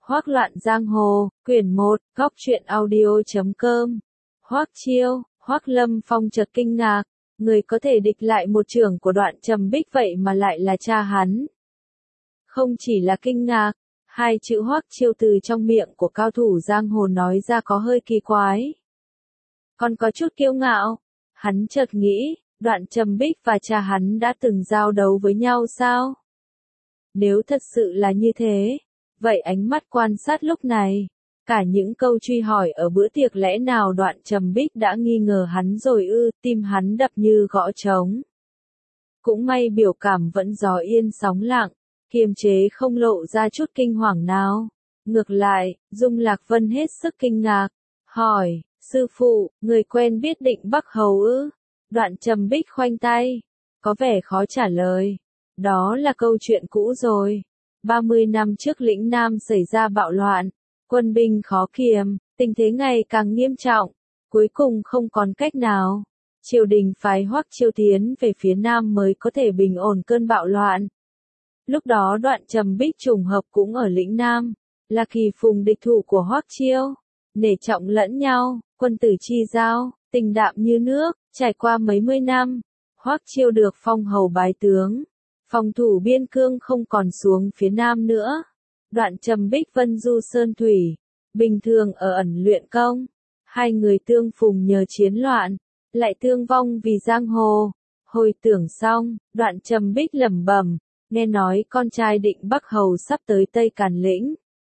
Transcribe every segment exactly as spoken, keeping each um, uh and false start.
Hoác Loạn Giang Hồ, quyển một, góc truyện audio chấm com. Hoác Chiêu, Hoác Lâm Phong chợt kinh ngạc, người có thể địch lại một chưởng của Đoạn Trầm Bích vậy mà lại là cha hắn. Không chỉ là kinh ngạc, hai chữ Hoác Chiêu từ trong miệng của cao thủ giang hồ nói ra có hơi kỳ quái. Còn có chút kiêu ngạo, hắn chợt nghĩ, Đoạn Trầm Bích và cha hắn đã từng giao đấu với nhau sao? Nếu thật sự là như thế, vậy ánh mắt quan sát lúc này, cả những câu truy hỏi ở bữa tiệc lẽ nào Đoạn Trầm Bích đã nghi ngờ hắn rồi ư, tim hắn đập như gõ trống. Cũng may biểu cảm vẫn gió yên sóng lặng, kiềm chế không lộ ra chút kinh hoàng nào. Ngược lại, Dung Lạc Vân hết sức kinh ngạc, hỏi, sư phụ, người quen biết Định Bắc Hầu ư? Đoạn Trầm Bích khoanh tay, có vẻ khó trả lời. Đó là câu chuyện cũ rồi. ba mươi năm trước lĩnh Nam xảy ra bạo loạn, quân binh khó kiềm, tình thế ngày càng nghiêm trọng, cuối cùng không còn cách nào. Triều đình phái Hoắc Chiêu tiến về phía Nam mới có thể bình ổn cơn bạo loạn. Lúc đó Đoạn Trầm Bích trùng hợp cũng ở lĩnh Nam, là kỳ phùng địch thủ của Hoắc Chiêu, nể trọng lẫn nhau, quân tử chi giao, tình đạm như nước, trải qua mấy mươi năm, Hoắc Chiêu được phong hầu bái tướng. Phòng thủ biên cương không còn xuống phía Nam nữa. Đoạn Trầm Bích vân du sơn thủy, bình thường ở ẩn luyện công. Hai người tương phùng nhờ chiến loạn, lại tương vong vì giang hồ. Hồi tưởng xong, Đoạn Trầm Bích lẩm bẩm, nghe nói con trai Định Bắc Hầu sắp tới Tây Càn Lĩnh.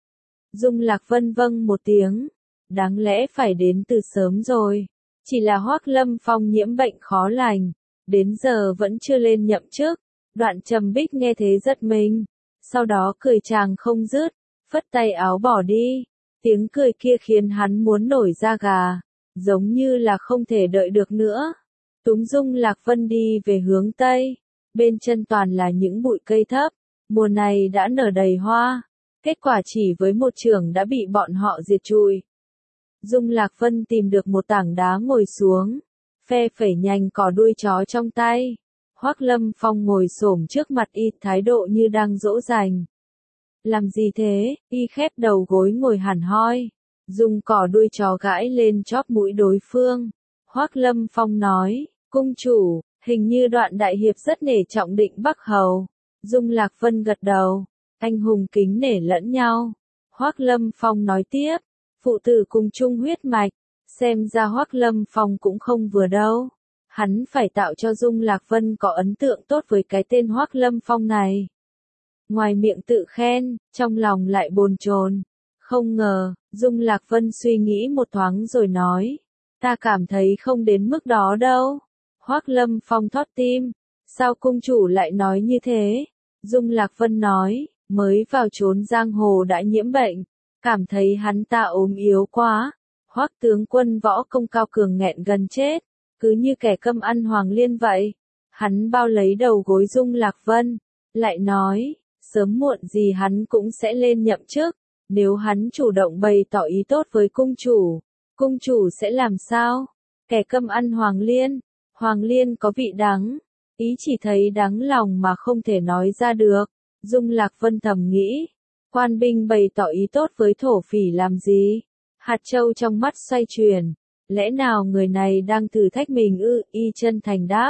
Dung Lạc Vân vâng một tiếng, đáng lẽ phải đến từ sớm rồi. Chỉ là Hoác Lâm Phong nhiễm bệnh khó lành, đến giờ vẫn chưa lên nhậm chức. Đoạn Trầm Bích nghe thế giật mình, sau đó cười chàng không dứt, phất tay áo bỏ đi. Tiếng cười kia khiến hắn muốn nổi da gà, giống như là không thể đợi được nữa. Túng Dung Lạc Vân đi về hướng Tây, bên chân toàn là những bụi cây thấp, mùa này đã nở đầy hoa, kết quả chỉ với một chưởng đã bị bọn họ diệt trụi. Dung Lạc Vân tìm được một tảng đá ngồi xuống, phe phẩy nhành cỏ đuôi chó trong tay. Hoác Lâm Phong ngồi xổm trước mặt y, thái độ như đang dỗ dành. Làm gì thế? Y khép đầu gối ngồi hẳn hoi, dùng cỏ đuôi chó gãi lên chóp mũi đối phương. Hoác Lâm Phong nói, cung chủ, hình như Đoạn đại hiệp rất nể trọng Định Bắc Hầu. Dung Lạc Vân gật đầu, anh hùng kính nể lẫn nhau. Hoác Lâm Phong nói tiếp, phụ tử cùng chung huyết mạch, xem ra Hoác Lâm Phong cũng không vừa đâu. Hắn phải tạo cho Dung Lạc Vân có ấn tượng tốt với cái tên Hoác Lâm Phong này. Ngoài miệng tự khen, trong lòng lại bồn chồn. Không ngờ, Dung Lạc Vân suy nghĩ một thoáng rồi nói, ta cảm thấy không đến mức đó đâu. Hoác Lâm Phong thót tim, sao cung chủ lại nói như thế? Dung Lạc Vân nói, mới vào trốn giang hồ đã nhiễm bệnh, cảm thấy hắn ta ốm yếu quá. Hoác tướng quân võ công cao cường nghẹn gần chết, cứ như kẻ câm ăn hoàng liên vậy. Hắn bao lấy đầu gối Dung Lạc Vân, lại nói, sớm muộn gì hắn cũng sẽ lên nhậm chức, nếu hắn chủ động bày tỏ ý tốt với cung chủ, cung chủ sẽ làm sao? Kẻ câm ăn hoàng liên, hoàng liên có vị đắng, ý chỉ thấy đắng lòng mà không thể nói ra được. Dung Lạc Vân thầm nghĩ, quan binh bày tỏ ý tốt với thổ phỉ làm gì? Hạt châu trong mắt xoay chuyển. Lẽ nào người này đang thử thách mình ư? Y chân thành đáp.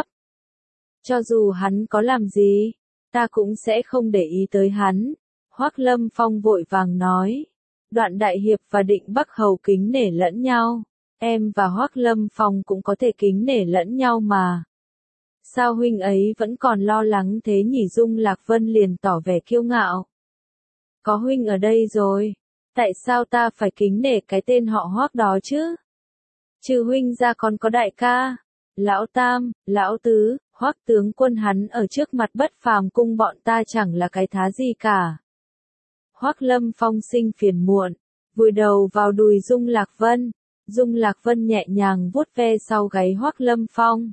Cho dù hắn có làm gì, ta cũng sẽ không để ý tới hắn. Hoác Lâm Phong vội vàng nói. Đoạn đại hiệp và Định Bắc Hầu kính nể lẫn nhau. Em và Hoác Lâm Phong cũng có thể kính nể lẫn nhau mà. Sao huynh ấy vẫn còn lo lắng thế nhỉ? Dung Lạc Vân liền tỏ vẻ kiêu ngạo. Có huynh ở đây rồi, tại sao ta phải kính nể cái tên họ Hoác đó chứ? Trừ huynh ra còn có đại ca, lão tam, lão tứ, Hoác tướng quân hắn ở trước mặt Bất Phàm cung bọn ta chẳng là cái thá gì cả. Hoác Lâm Phong sinh phiền muộn, vùi đầu vào đùi Dung Lạc Vân. Dung Lạc Vân nhẹ nhàng vuốt ve sau gáy Hoác Lâm Phong.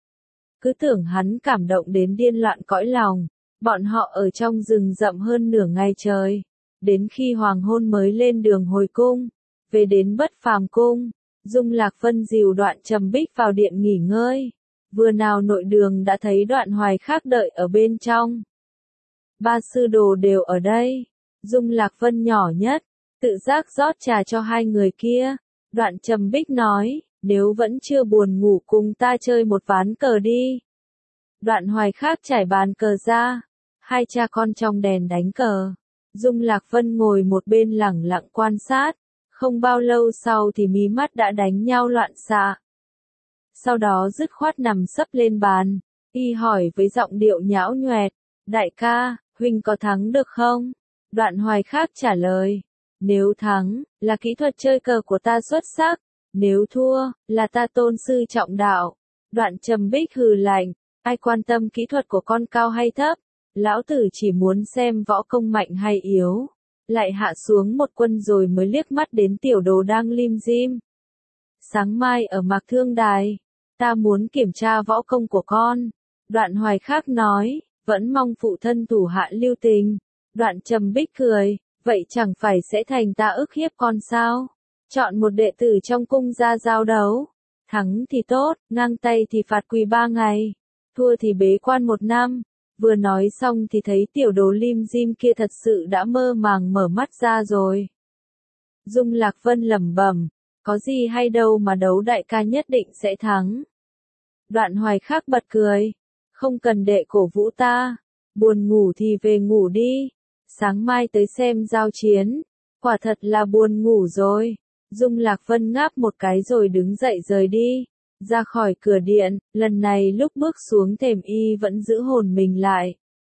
Cứ tưởng hắn cảm động đến điên loạn cõi lòng. Bọn họ ở trong rừng rậm hơn nửa ngày trời, đến khi hoàng hôn mới lên đường hồi cung. Về đến Bất Phàm cung, Dung Lạc Vân dìu Đoạn Trầm Bích vào điện nghỉ ngơi. Vừa nào nội đường đã thấy Đoạn Hoài Khác đợi ở bên trong. Ba sư đồ đều ở đây. Dung Lạc Vân nhỏ nhất, tự giác rót trà cho hai người kia. Đoạn Trầm Bích nói, nếu vẫn chưa buồn ngủ cùng ta chơi một ván cờ đi. Đoạn Hoài Khác trải bàn cờ ra, hai cha con trong đèn đánh cờ. Dung Lạc Vân ngồi một bên lẳng lặng quan sát, không bao lâu sau thì mí mắt đã đánh nhau loạn xạ. Sau đó dứt khoát nằm sấp lên bàn, y hỏi với giọng điệu nhão nhoẹt, đại ca, huynh có thắng được không? Đoạn Hoài Khác trả lời, nếu thắng, là kỹ thuật chơi cờ của ta xuất sắc, nếu thua, là ta tôn sư trọng đạo. Đoạn Trầm Bích hừ lạnh, ai quan tâm kỹ thuật của con cao hay thấp, lão tử chỉ muốn xem võ công mạnh hay yếu. Lại hạ xuống một quân rồi mới liếc mắt đến tiểu đồ đang lim dim. Sáng mai ở Mạc Thương Đài, ta muốn kiểm tra võ công của con. Đoạn Hoài Khác nói, vẫn mong phụ thân thủ hạ lưu tình. Đoạn Trầm Bích cười, vậy chẳng phải sẽ thành ta ức hiếp con sao? Chọn một đệ tử trong cung ra giao đấu. Thắng thì tốt, ngang tay thì phạt quỳ ba ngày. Thua thì bế quan một năm. Vừa nói xong thì thấy tiểu đồ lim dim kia thật sự đã mơ màng mở mắt ra rồi. Dung Lạc Vân lẩm bẩm, có gì hay đâu mà đấu đại ca nhất định sẽ thắng. Đoạn Hoài Khác bật cười, không cần đệ cổ vũ ta, buồn ngủ thì về ngủ đi, sáng mai tới xem giao chiến, quả thật là buồn ngủ rồi. Dung Lạc Vân ngáp một cái rồi đứng dậy rời đi. Ra khỏi cửa điện, lần này lúc bước xuống thềm y vẫn giữ hồn mình lại.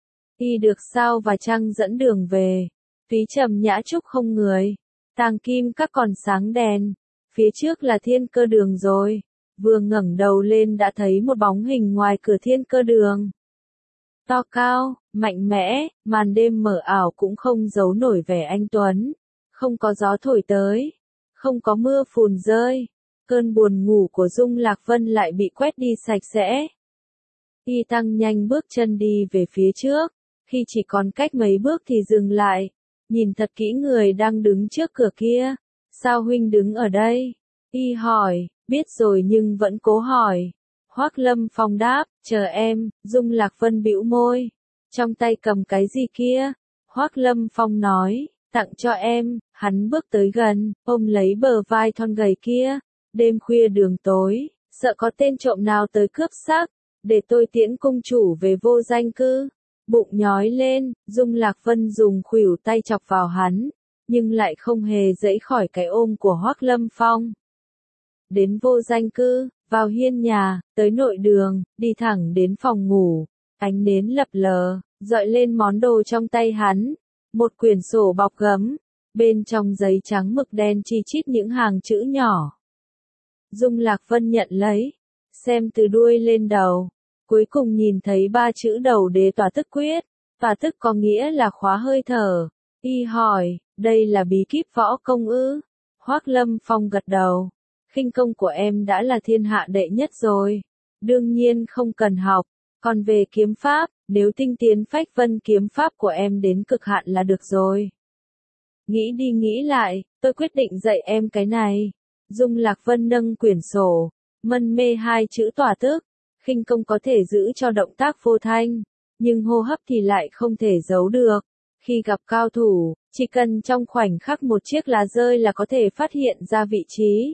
Y được sao và trăng dẫn đường về. Phí Trầm Nhã Trúc không người. Tàng Kim Các còn sáng đèn. Phía trước là Thiên Cơ Đường rồi. Vừa ngẩng đầu lên đã thấy một bóng hình ngoài cửa Thiên Cơ Đường. To cao, mạnh mẽ, màn đêm mờ ảo cũng không giấu nổi vẻ anh tuấn. Không có gió thổi tới. Không có mưa phùn rơi. Cơn buồn ngủ của Dung Lạc Vân lại bị quét đi sạch sẽ. Y tăng nhanh bước chân đi về phía trước, khi chỉ còn cách mấy bước thì dừng lại, nhìn thật kỹ người đang đứng trước cửa kia. Sao huynh đứng ở đây? Y hỏi, biết rồi nhưng vẫn cố hỏi. Hoắc Lâm Phong đáp, chờ em. Dung Lạc Vân bĩu môi, trong tay cầm cái gì kia? Hoắc Lâm Phong nói, tặng cho em. Hắn bước tới gần, ôm lấy bờ vai thon gầy kia. Đêm khuya đường tối, sợ có tên trộm nào tới cướp xác, để tôi tiễn cung chủ về Vô Danh Cư. Bụng nhói lên, Dung Lạc Vân dùng khuỷu tay chọc vào hắn, nhưng lại không hề giãy khỏi cái ôm của Hoắc Lâm Phong. Đến Vô Danh Cư, vào hiên nhà, tới nội đường, đi thẳng đến phòng ngủ, ánh nến lập lờ, dọi lên món đồ trong tay hắn, một quyển sổ bọc gấm, bên trong giấy trắng mực đen chi chít những hàng chữ nhỏ. Dung Lạc Vân nhận lấy, xem từ đuôi lên đầu, cuối cùng nhìn thấy ba chữ đầu đế tỏa tức quyết, tỏa tức có nghĩa là khóa hơi thở. Y hỏi, đây là bí kíp võ công ư? Hoắc Lâm Phong gật đầu, khinh công của em đã là thiên hạ đệ nhất rồi, đương nhiên không cần học, còn về kiếm pháp, nếu tinh tiến phách vân kiếm pháp của em đến cực hạn là được rồi. Nghĩ đi nghĩ lại, tôi quyết định dạy em cái này. Dung Lạc Vân nâng quyển sổ, mân mê hai chữ tỏa tức, khinh công có thể giữ cho động tác vô thanh, nhưng hô hấp thì lại không thể giấu được. Khi gặp cao thủ, chỉ cần trong khoảnh khắc một chiếc lá rơi là có thể phát hiện ra vị trí.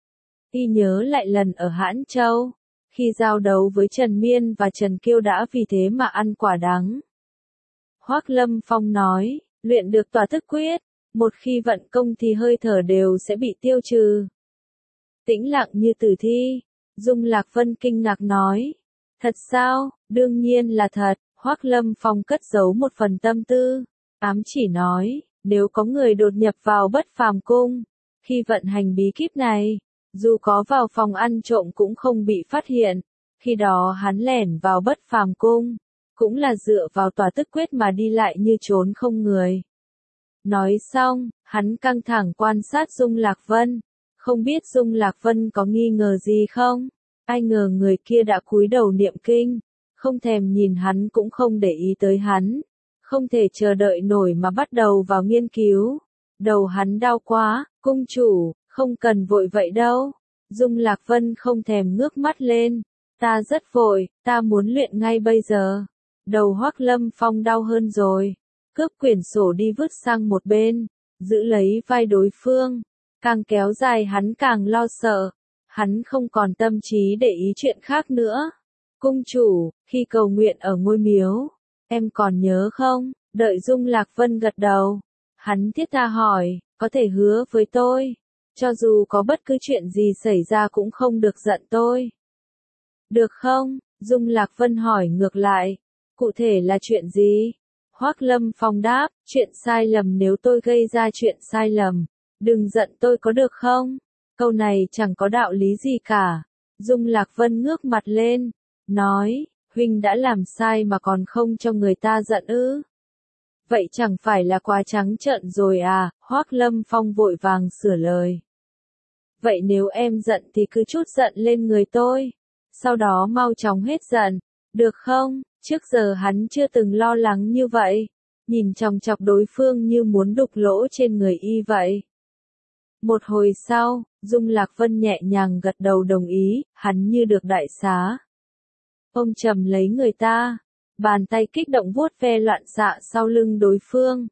Y nhớ lại lần ở Hãn Châu, khi giao đấu với Trần Miên và Trần Kiêu đã vì thế mà ăn quả đắng. Hoắc Lâm Phong nói, luyện được tỏa tức quyết, một khi vận công thì hơi thở đều sẽ bị tiêu trừ. Tĩnh lặng như tử thi, Dung Lạc Vân kinh ngạc nói, thật sao? Đương nhiên là thật. Hoắc Lâm Phong cất giấu một phần tâm tư, ám chỉ nói, nếu có người đột nhập vào Bất Phàm Cung, khi vận hành bí kíp này, dù có vào phòng ăn trộm cũng không bị phát hiện, khi đó hắn lẻn vào Bất Phàm Cung, cũng là dựa vào tỏa tức quyết mà đi lại như trốn không người. Nói xong, hắn căng thẳng quan sát Dung Lạc Vân, không biết Dung Lạc Vân có nghi ngờ gì không? Ai ngờ người kia đã cúi đầu niệm kinh, không thèm nhìn hắn cũng không để ý tới hắn, không thể chờ đợi nổi mà bắt đầu vào nghiên cứu. Đầu hắn đau quá, cung chủ, không cần vội vậy đâu. Dung Lạc Vân không thèm ngước mắt lên, ta rất vội, ta muốn luyện ngay bây giờ. Đầu Hoắc Lâm Phong đau hơn rồi, cướp quyển sổ đi vứt sang một bên, giữ lấy vai đối phương. Càng kéo dài hắn càng lo sợ. Hắn không còn tâm trí để ý chuyện khác nữa. Cung chủ, khi cầu nguyện ở ngôi miếu, em còn nhớ không? Đợi Dung Lạc Vân gật đầu. Hắn thiết tha hỏi, có thể hứa với tôi, cho dù có bất cứ chuyện gì xảy ra cũng không được giận tôi. Được không? Dung Lạc Vân hỏi ngược lại. Cụ thể là chuyện gì? Hoắc Lâm Phong đáp, chuyện sai lầm nếu tôi gây ra chuyện sai lầm. Đừng giận tôi có được không? Câu này chẳng có đạo lý gì cả. Dung Lạc Vân ngước mặt lên, nói, huynh đã làm sai mà còn không cho người ta giận ư? Vậy chẳng phải là quá trắng trợn rồi à? Hoắc Lâm Phong vội vàng sửa lời. Vậy nếu em giận thì cứ trút giận lên người tôi, sau đó mau chóng hết giận, được không? Trước giờ hắn chưa từng lo lắng như vậy, nhìn chòng chọc đối phương như muốn đục lỗ trên người y vậy. Một hồi sau, Dung Lạc Vân nhẹ nhàng gật đầu đồng ý, hắn như được đại xá. Ông trầm lấy người ta, bàn tay kích động vuốt ve loạn xạ sau lưng đối phương.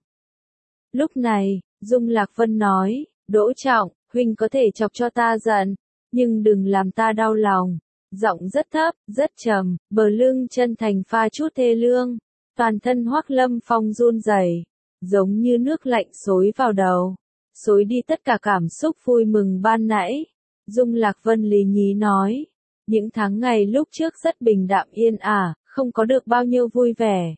Lúc này, Dung Lạc Vân nói, Đỗ Trọng, huynh có thể chọc cho ta giận, nhưng đừng làm ta đau lòng. Giọng rất thấp, rất trầm, bờ lưng chân thành pha chút thê lương. Toàn thân Hoắc Lâm Phong run rẩy, giống như nước lạnh xối vào đầu, xối đi tất cả cảm xúc vui mừng ban nãy. Dung Lạc Vân lý nhí nói, những tháng ngày lúc trước rất bình đạm yên ả, không có được bao nhiêu vui vẻ,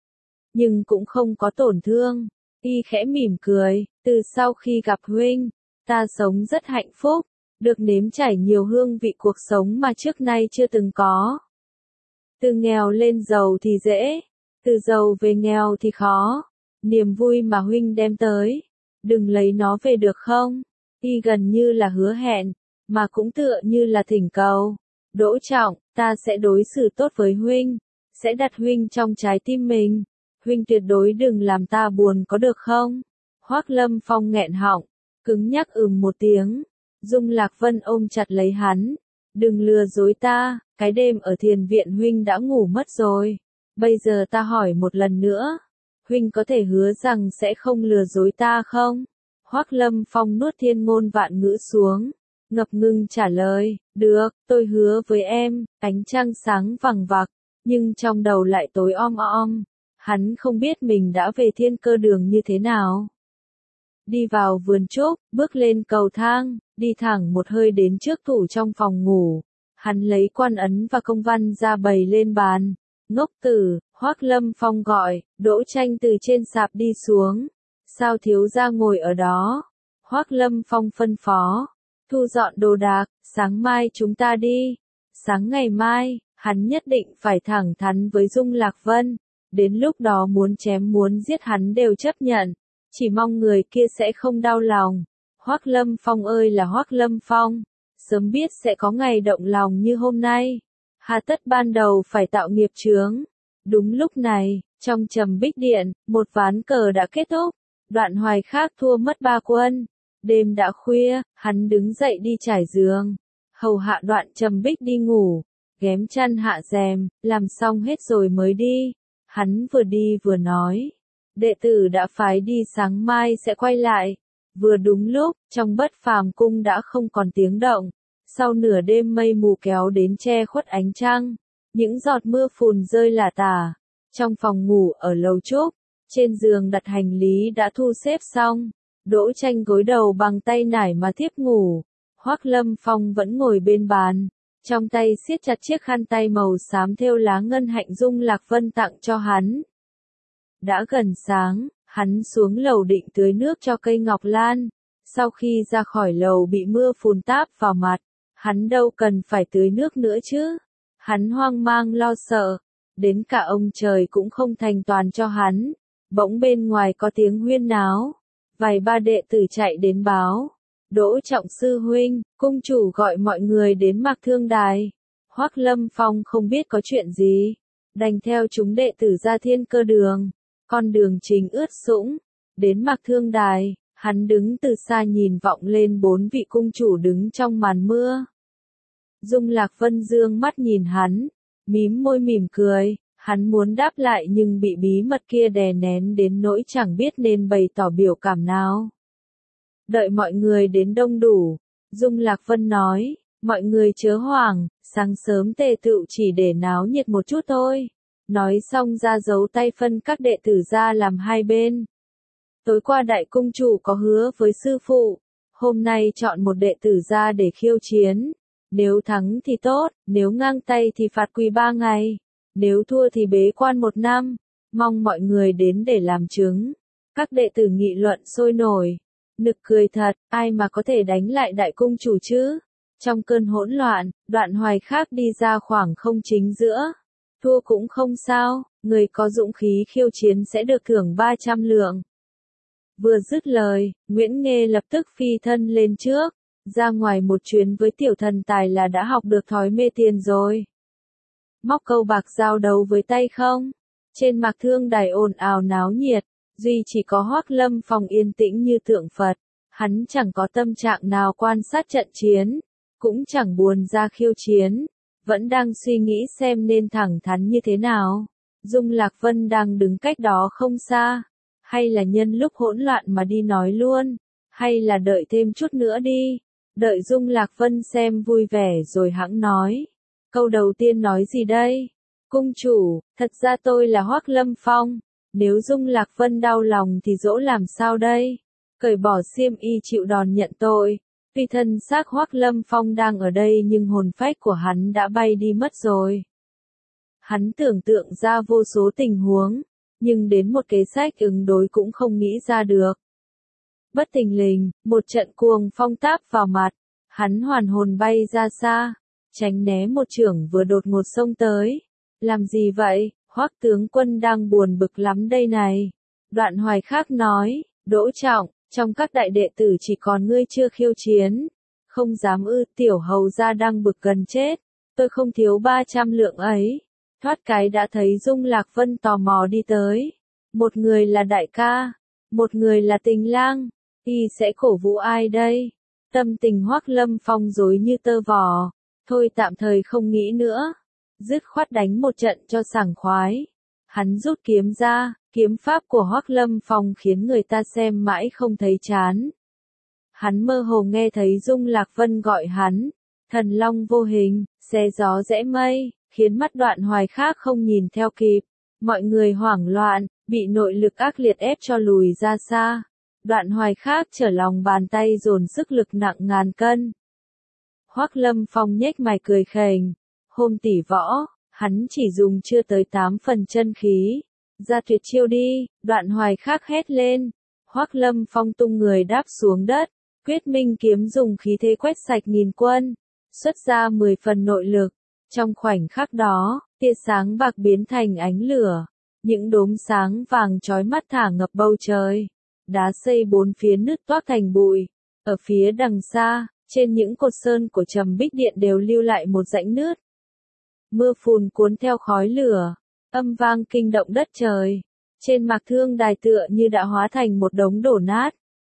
nhưng cũng không có tổn thương. Y khẽ mỉm cười, từ sau khi gặp huynh, ta sống rất hạnh phúc, được nếm trải nhiều hương vị cuộc sống mà trước nay chưa từng có. Từ nghèo lên giàu thì dễ, từ giàu về nghèo thì khó. Niềm vui mà huynh đem tới, đừng lấy nó về được không? Y gần như là hứa hẹn, mà cũng tựa như là thỉnh cầu. Đỗ Trọng, ta sẽ đối xử tốt với huynh, sẽ đặt huynh trong trái tim mình. Huynh tuyệt đối đừng làm ta buồn có được không? Hoắc Lâm Phong nghẹn họng, cứng nhắc ừm một tiếng. Dung Lạc Vân ôm chặt lấy hắn. Đừng lừa dối ta, cái đêm ở thiền viện huynh đã ngủ mất rồi. Bây giờ ta hỏi một lần nữa. Huynh có thể hứa rằng sẽ không lừa dối ta không? Hoắc Lâm Phong nuốt thiên ngôn vạn ngữ xuống, ngập ngừng trả lời, được, tôi hứa với em. Ánh trăng sáng vằng vặc, nhưng trong đầu lại tối om om. Hắn không biết mình đã về Thiên Cơ Đường như thế nào. Đi vào vườn trúc, bước lên cầu thang, đi thẳng một hơi đến trước tủ trong phòng ngủ. Hắn lấy quan ấn và công văn ra bày lên bàn. Ngốc tử, Hoắc Lâm Phong gọi, Đỗ Tranh từ trên sạp đi xuống. Sao thiếu gia ngồi ở đó? Hoắc Lâm Phong phân phó. Thu dọn đồ đạc, sáng mai chúng ta đi. Sáng ngày mai, hắn nhất định phải thẳng thắn với Dung Lạc Vân. Đến lúc đó muốn chém muốn giết hắn đều chấp nhận. Chỉ mong người kia sẽ không đau lòng. Hoắc Lâm Phong ơi là Hoắc Lâm Phong. Sớm biết sẽ có ngày động lòng như hôm nay. Hà tất ban đầu phải tạo nghiệp chướng. Đúng lúc này, trong Trầm Bích Điện, một ván cờ đã kết thúc. Đoạn Hoài Khác thua mất ba quân. Đêm đã khuya, hắn đứng dậy đi trải giường. Hầu hạ Đoạn Trầm Bích đi ngủ. Ghém chăn hạ rèm, làm xong hết rồi mới đi. Hắn vừa đi vừa nói. Đệ tử đã phái đi sáng mai sẽ quay lại. Vừa đúng lúc, trong Bất Phàm cung đã không còn tiếng động. Sau nửa đêm mây mù kéo đến che khuất ánh trăng. Những giọt mưa phùn rơi lả tả. Trong phòng ngủ ở lầu trúc, trên giường đặt hành lý đã thu xếp xong. Đỗ Tranh gối đầu bằng tay nải mà thiếp ngủ. Hoắc Lâm Phong vẫn ngồi bên bàn. Trong tay siết chặt chiếc khăn tay màu xám thêu lá ngân hạnh Dung Lạc Vân tặng cho hắn. Đã gần sáng, hắn xuống lầu định tưới nước cho cây ngọc lan. Sau khi ra khỏi lầu bị mưa phùn táp vào mặt, hắn đâu cần phải tưới nước nữa chứ. Hắn hoang mang lo sợ, đến cả ông trời cũng không thành toàn cho hắn. Bỗng bên ngoài có tiếng huyên náo, vài ba đệ tử chạy đến báo. Đỗ Trọng sư huynh, cung chủ gọi mọi người đến Mạc Thương Đài. Hoắc Lâm Phong không biết có chuyện gì, đành theo chúng đệ tử ra Thiên Cơ Đường. Con đường trình ướt sũng, đến Mạc Thương Đài, hắn đứng từ xa nhìn vọng lên bốn vị cung chủ đứng trong màn mưa. Dung Lạc Vân dương mắt nhìn hắn, mím môi mỉm cười, hắn muốn đáp lại nhưng bị bí mật kia đè nén đến nỗi chẳng biết nên bày tỏ biểu cảm nào. Đợi mọi người đến đông đủ, Dung Lạc Vân nói, mọi người chớ hoảng, sáng sớm tề tựu chỉ để náo nhiệt một chút thôi. Nói xong ra giấu tay phân các đệ tử ra làm hai bên. Tối qua đại cung chủ có hứa với sư phụ, hôm nay chọn một đệ tử ra để khiêu chiến. Nếu thắng thì tốt, nếu ngang tay thì phạt quỳ ba ngày, nếu thua thì bế quan một năm, mong mọi người đến để làm chứng. Các đệ tử nghị luận sôi nổi, nực cười thật, ai mà có thể đánh lại đại cung chủ chứ? Trong cơn hỗn loạn, Đoạn Hoài Khác đi ra khoảng không chính giữa. Thua cũng không sao, người có dũng khí khiêu chiến sẽ được thưởng ba trăm lượng. Vừa dứt lời, Nguyễn Nghê lập tức phi thân lên trước, ra ngoài một chuyến với tiểu thần tài là đã học được thói mê tiền rồi. Móc câu bạc giao đấu với tay không? Trên Mạc Thương Đài ồn ào náo nhiệt, duy chỉ có Hoắc Lâm Phong yên tĩnh như tượng Phật, hắn chẳng có tâm trạng nào quan sát trận chiến, cũng chẳng buồn ra khiêu chiến, vẫn đang suy nghĩ xem nên thẳng thắn như thế nào. Dung Lạc Vân đang đứng cách đó không xa, hay là nhân lúc hỗn loạn mà đi nói luôn, hay là đợi thêm chút nữa đi, đợi Dung Lạc Vân xem vui vẻ rồi hẵng nói. Câu đầu tiên nói gì đây? Cung chủ, thật ra tôi là Hoắc Lâm Phong, nếu Dung Lạc Vân đau lòng thì dỗ làm sao đây? Cởi bỏ xiêm y chịu đòn nhận tội. Tuy thân xác Hoắc Lâm Phong đang ở đây nhưng hồn phách của hắn đã bay đi mất rồi. Hắn tưởng tượng ra vô số tình huống, nhưng đến một kế sách ứng đối cũng không nghĩ ra được. Bất thình lình, một trận cuồng phong táp vào mặt, hắn hoàn hồn bay ra xa, tránh né một chưởng vừa đột ngột xông tới. Làm gì vậy, Hoắc tướng quân đang buồn bực lắm đây này. Đoạn Hoài Khác nói, Đỗ Trọng, trong các đại đệ tử chỉ còn ngươi chưa khiêu chiến. Không dám ư, tiểu hầu gia đang bực gần chết, tôi không thiếu ba trăm lượng ấy. Thoát cái đã thấy Dung Lạc Vân tò mò đi tới. Một người là đại ca, một người là tình lang, y sẽ cổ vũ ai đây? Tâm tình Hoắc Lâm Phong rối như tơ vò, thôi tạm thời không nghĩ nữa. Dứt khoát đánh một trận cho sảng khoái. Hắn rút kiếm ra, kiếm pháp của Hoắc Lâm Phong khiến người ta xem mãi không thấy chán. Hắn mơ hồ nghe thấy Dung Lạc Vân gọi hắn, thần long vô hình, xé gió rẽ mây, khiến mắt Đoạn Hoài Khác không nhìn theo kịp. Mọi người hoảng loạn, bị nội lực ác liệt ép cho lùi ra xa. Đoạn Hoài Khác trở lòng bàn tay dồn sức lực nặng ngàn cân. Hoắc Lâm Phong nhếch mày cười khềnh, hôm tỷ võ, hắn chỉ dùng chưa tới tám phần chân khí. Ra tuyệt chiêu đi, Đoạn Hoài Khác hét lên. Hoắc Lâm Phong tung người đáp xuống đất, Quyết Minh kiếm dùng khí thế quét sạch nghìn quân, xuất ra mười phần nội lực. Trong khoảnh khắc đó, tia sáng bạc biến thành ánh lửa, những đốm sáng vàng chói mắt thả ngập bầu trời. Đá xây bốn phía nứt toác thành bụi. Ở phía đằng xa, trên những cột sơn của Trầm Bích Điện đều lưu lại một rãnh nứt. Mưa phùn cuốn theo khói lửa, âm vang kinh động đất trời. Trên Mạc Thương Đài tựa như đã hóa thành một đống đổ nát.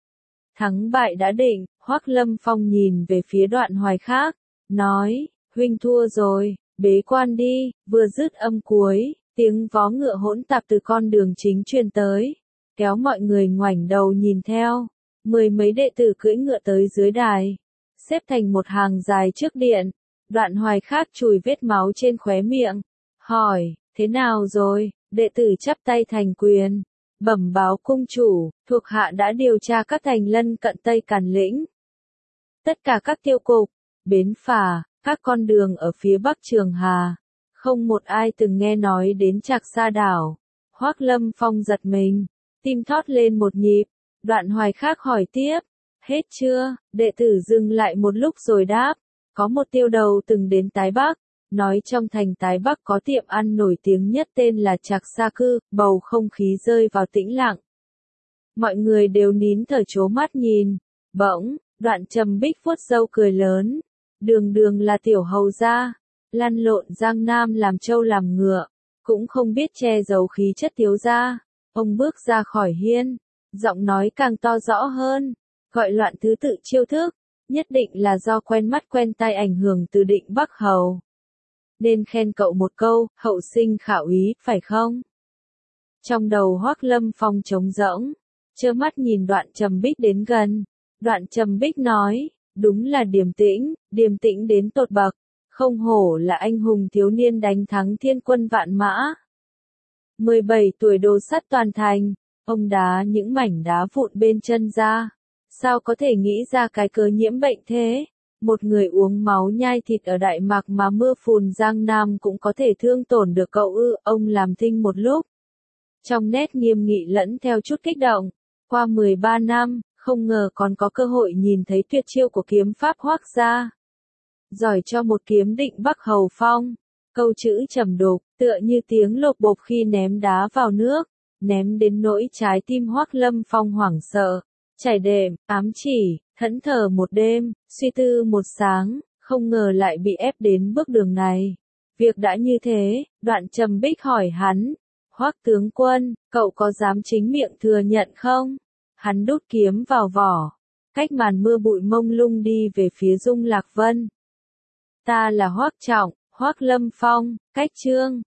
Thắng bại đã định, Hoắc Lâm Phong nhìn về phía Đoạn Hoài Khác, nói, huynh thua rồi, bế quan đi. Vừa dứt âm cuối, tiếng vó ngựa hỗn tạp từ con đường chính truyền tới, kéo mọi người ngoảnh đầu nhìn theo. Mười mấy đệ tử cưỡi ngựa tới dưới đài, xếp thành một hàng dài trước điện. Đoạn Hoài Khác chùi vết máu trên khóe miệng, hỏi, thế nào rồi? Đệ tử chắp tay thành quyền, bẩm báo cung chủ, thuộc hạ đã điều tra các thành lân cận Tây Càn Lĩnh. Tất cả các tiêu cục, bến phà, các con đường ở phía Bắc Trường Hà, không một ai từng nghe nói đến Trạc Sa Đảo. Hoắc Lâm Phong giật mình, tim thót lên một nhịp. Đoạn Hoài Khác hỏi tiếp, hết chưa? Đệ tử dừng lại một lúc rồi đáp, có một tiêu đầu từng đến Tái Bắc, nói trong thành Tái Bắc có tiệm ăn nổi tiếng nhất tên là Trạc Sa Cư. Bầu không khí rơi vào tĩnh lặng. Mọi người đều nín thở trố mắt nhìn. Bỗng, Đoạn Trầm Bích vuốt râu cười lớn, đường đường là tiểu hầu gia, lăn lộn Giang Nam làm trâu làm ngựa, cũng không biết che giấu khí chất thiếu gia. Ông bước ra khỏi hiên, giọng nói càng to rõ hơn, gọi loạn thứ tự chiêu thức, nhất định là do quen mắt quen tai ảnh hưởng từ Định Bắc Hầu. Nên khen cậu một câu, hậu sinh khảo ý, phải không? Trong đầu Hoắc Lâm Phong trống rỗng, trơ mắt nhìn Đoạn Trầm Bích đến gần, Đoạn Trầm Bích nói, đúng là điềm tĩnh, điềm tĩnh đến tột bậc, không hổ là anh hùng thiếu niên đánh thắng thiên quân vạn mã. mười bảy tuổi đồ sắt toàn thành, ông đá những mảnh đá vụn bên chân ra. Sao có thể nghĩ ra cái cớ nhiễm bệnh thế? Một người uống máu nhai thịt ở Đại Mạc mà mưa phùn Giang Nam cũng có thể thương tổn được cậu ư? Ông làm thinh một lúc. Trong nét nghiêm nghị lẫn theo chút kích động. Qua mười ba năm, không ngờ còn có cơ hội nhìn thấy tuyệt chiêu của kiếm pháp Hoắc gia. Giỏi cho một kiếm định Bắc Hầu Phong. Câu chữ trầm đục, tựa như tiếng lộp bộp khi ném đá vào nước, ném đến nỗi trái tim Hoắc Lâm Phong hoảng sợ, chảy đệm, ám chỉ, thẫn thờ một đêm, suy tư một sáng, không ngờ lại bị ép đến bước đường này. Việc đã như thế, Đoạn Trầm Bích hỏi hắn, Hoắc tướng quân, cậu có dám chính miệng thừa nhận không? Hắn đút kiếm vào vỏ, cách màn mưa bụi mông lung đi về phía Dung Lạc Vân. Ta là Hoắc Trọng, Hoắc Lâm Phong, cách chương